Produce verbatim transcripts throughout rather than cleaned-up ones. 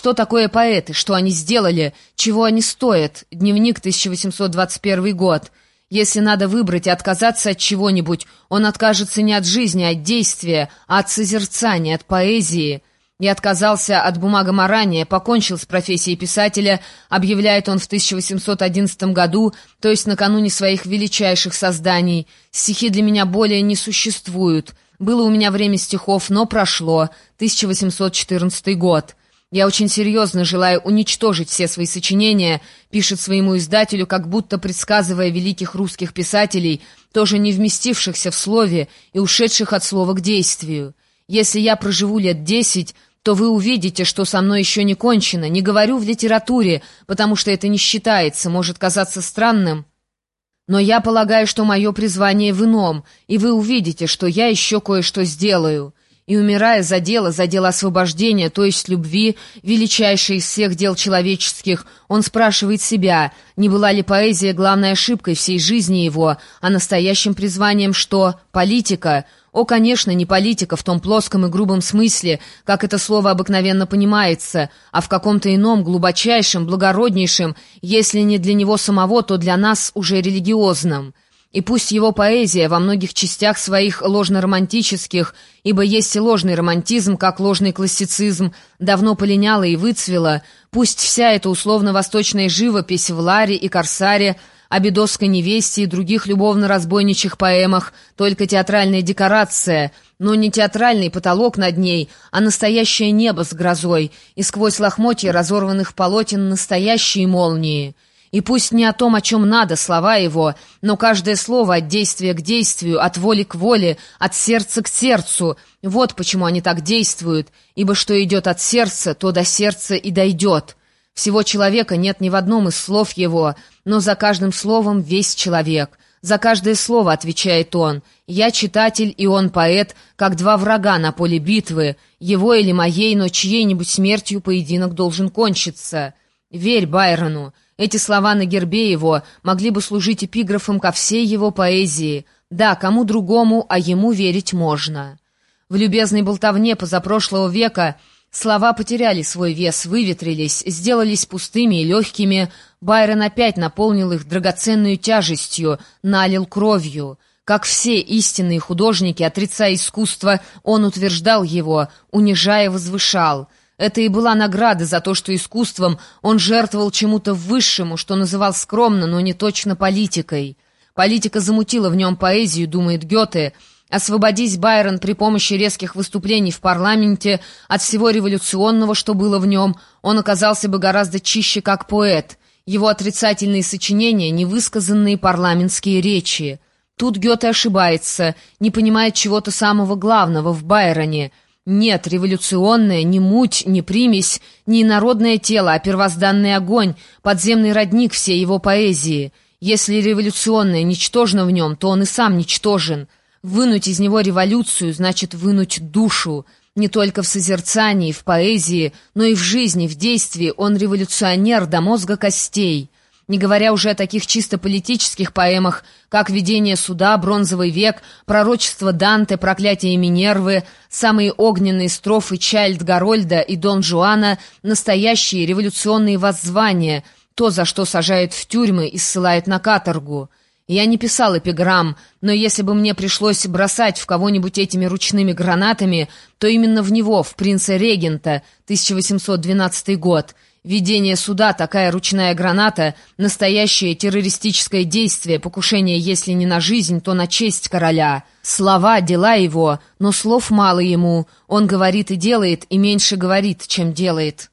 что такое поэты, что они сделали, чего они стоят. Дневник, тысяча восемьсот двадцать первый год. Если надо выбрать и отказаться от чего-нибудь, он откажется не от жизни, а от действия, а от созерцания, от поэзии. Я отказался от бумагоморания, покончил с профессией писателя, объявляет он в тысяча восемьсот одиннадцатом году, то есть накануне своих величайших созданий. Стихи для меня более не существуют. Было у меня время стихов, но прошло. тысяча восемьсот четырнадцатый год. Я очень серьезно желаю уничтожить все свои сочинения, пишет своему издателю, как будто предсказывая великих русских писателей, тоже не вместившихся в слове и ушедших от слова к действию. Если я проживу лет десять, то вы увидите, что со мной еще не кончено. Не говорю в литературе, потому что это не считается, может казаться странным. Но я полагаю, что мое призвание в ином, и вы увидите, что я еще кое-что сделаю. И, умирая за дело, за дело освобождения, то есть любви, величайшей из всех дел человеческих, он спрашивает себя, не была ли поэзия главной ошибкой всей жизни его, а настоящим призванием что? Политика? О, конечно, не политика в том плоском и грубом смысле, как это слово обыкновенно понимается, а в каком-то ином, глубочайшем, благороднейшем, если не для него самого, то для нас уже религиозном. И пусть его поэзия во многих частях своих ложно-романтических, ибо есть и ложный романтизм, как ложный классицизм, давно полиняла и выцвела, пусть вся эта условно-восточная живопись в «Ларе» и «Корсаре», о бедовской невесте и других любовно-разбойничьих поэмах, только театральная декорация, но не театральный потолок над ней, а настоящее небо с грозой, и сквозь лохмотья разорванных полотен настоящие молнии. И пусть не о том, о чем надо, слова его, но каждое слово от действия к действию, от воли к воле, от сердца к сердцу. Вот почему они так действуют, ибо что идет от сердца, то до сердца и дойдет. Всего человека нет ни в одном из слов его, но за каждым словом весь человек. За каждое слово отвечает он. Я читатель, и он поэт, как два врага на поле битвы. Его или моей, но чьей-нибудь смертью поединок должен кончиться. Верь Байрону. Эти слова на гербе его могли бы служить эпиграфом ко всей его поэзии. Да, кому другому, а ему верить можно. В любезной болтовне позапрошлого века слова потеряли свой вес, выветрились, сделались пустыми и легкими. Байрон опять наполнил их драгоценную тяжестью, налил кровью. Как все истинные художники, отрицая искусство, он утверждал его, унижая, возвышал. Это и была награда за то, что искусством он жертвовал чему-то высшему, что называл скромно, но не точно политикой. Политика замутила в нем поэзию, думает Гёте. Освободись Байрон при помощи резких выступлений в парламенте от всего революционного, что было в нем, он оказался бы гораздо чище как поэт. Его отрицательные сочинения — невысказанные парламентские речи. Тут Гёте ошибается, не понимает чего-то самого главного в Байроне. Нет, революционное, не муть, не примесь, не инородное тело, а первозданный огонь, подземный родник всей его поэзии. Если революционное ничтожно в нем, то он и сам ничтожен. Вынуть из него революцию значит вынуть душу. Не только в созерцании, в поэзии, но и в жизни, в действии он революционер до мозга костей. Не говоря уже о таких чисто политических поэмах, как «Видение суда», «Бронзовый век», «Пророчество Данте», «Проклятие Минервы», самые огненные строфы Чайльд Гарольда и Дон Жуана, настоящие революционные воззвания, то, за что сажают в тюрьмы и ссылают на каторгу. Я не писал эпиграмм, но если бы мне пришлось бросать в кого-нибудь этими ручными гранатами, то именно в него, в принца-регента, тысяча восемьсот двенадцатый год. Видение суда, такая ручная граната, настоящее террористическое действие, покушение, если не на жизнь, то на честь короля. Слова, дела его, но слов мало ему. Он говорит и делает, и меньше говорит, чем делает.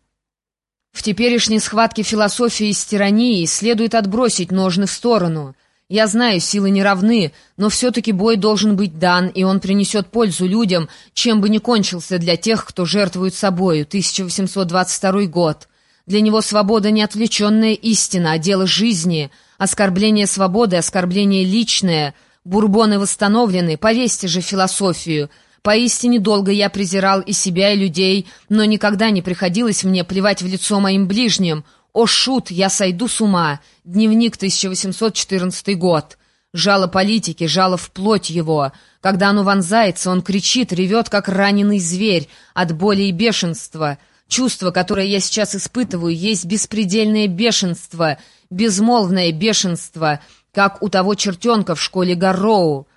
В теперешней схватке философии с тиранией следует отбросить ножны в сторону. Я знаю, силы не равны, но все-таки бой должен быть дан, и он принесет пользу людям, чем бы ни кончился для тех, кто жертвует собою. тысяча восемьсот двадцать второй год. Для него свобода не отвлеченная истина, а дело жизни. Оскорбление свободы, оскорбление личное. Бурбоны восстановлены, повесьте же философию. Поистине долго я презирал и себя, и людей, но никогда не приходилось мне плевать в лицо моим ближним. О, шут, я сойду с ума. Дневник, тысяча восемьсот четырнадцатый год. Жало политики, жало в плоть его. Когда оно вонзается, он кричит, ревет, как раненый зверь, от боли и бешенства. Чувство, которое я сейчас испытываю, есть беспредельное бешенство, безмолвное бешенство, как у того чертенка в школе Гарроу.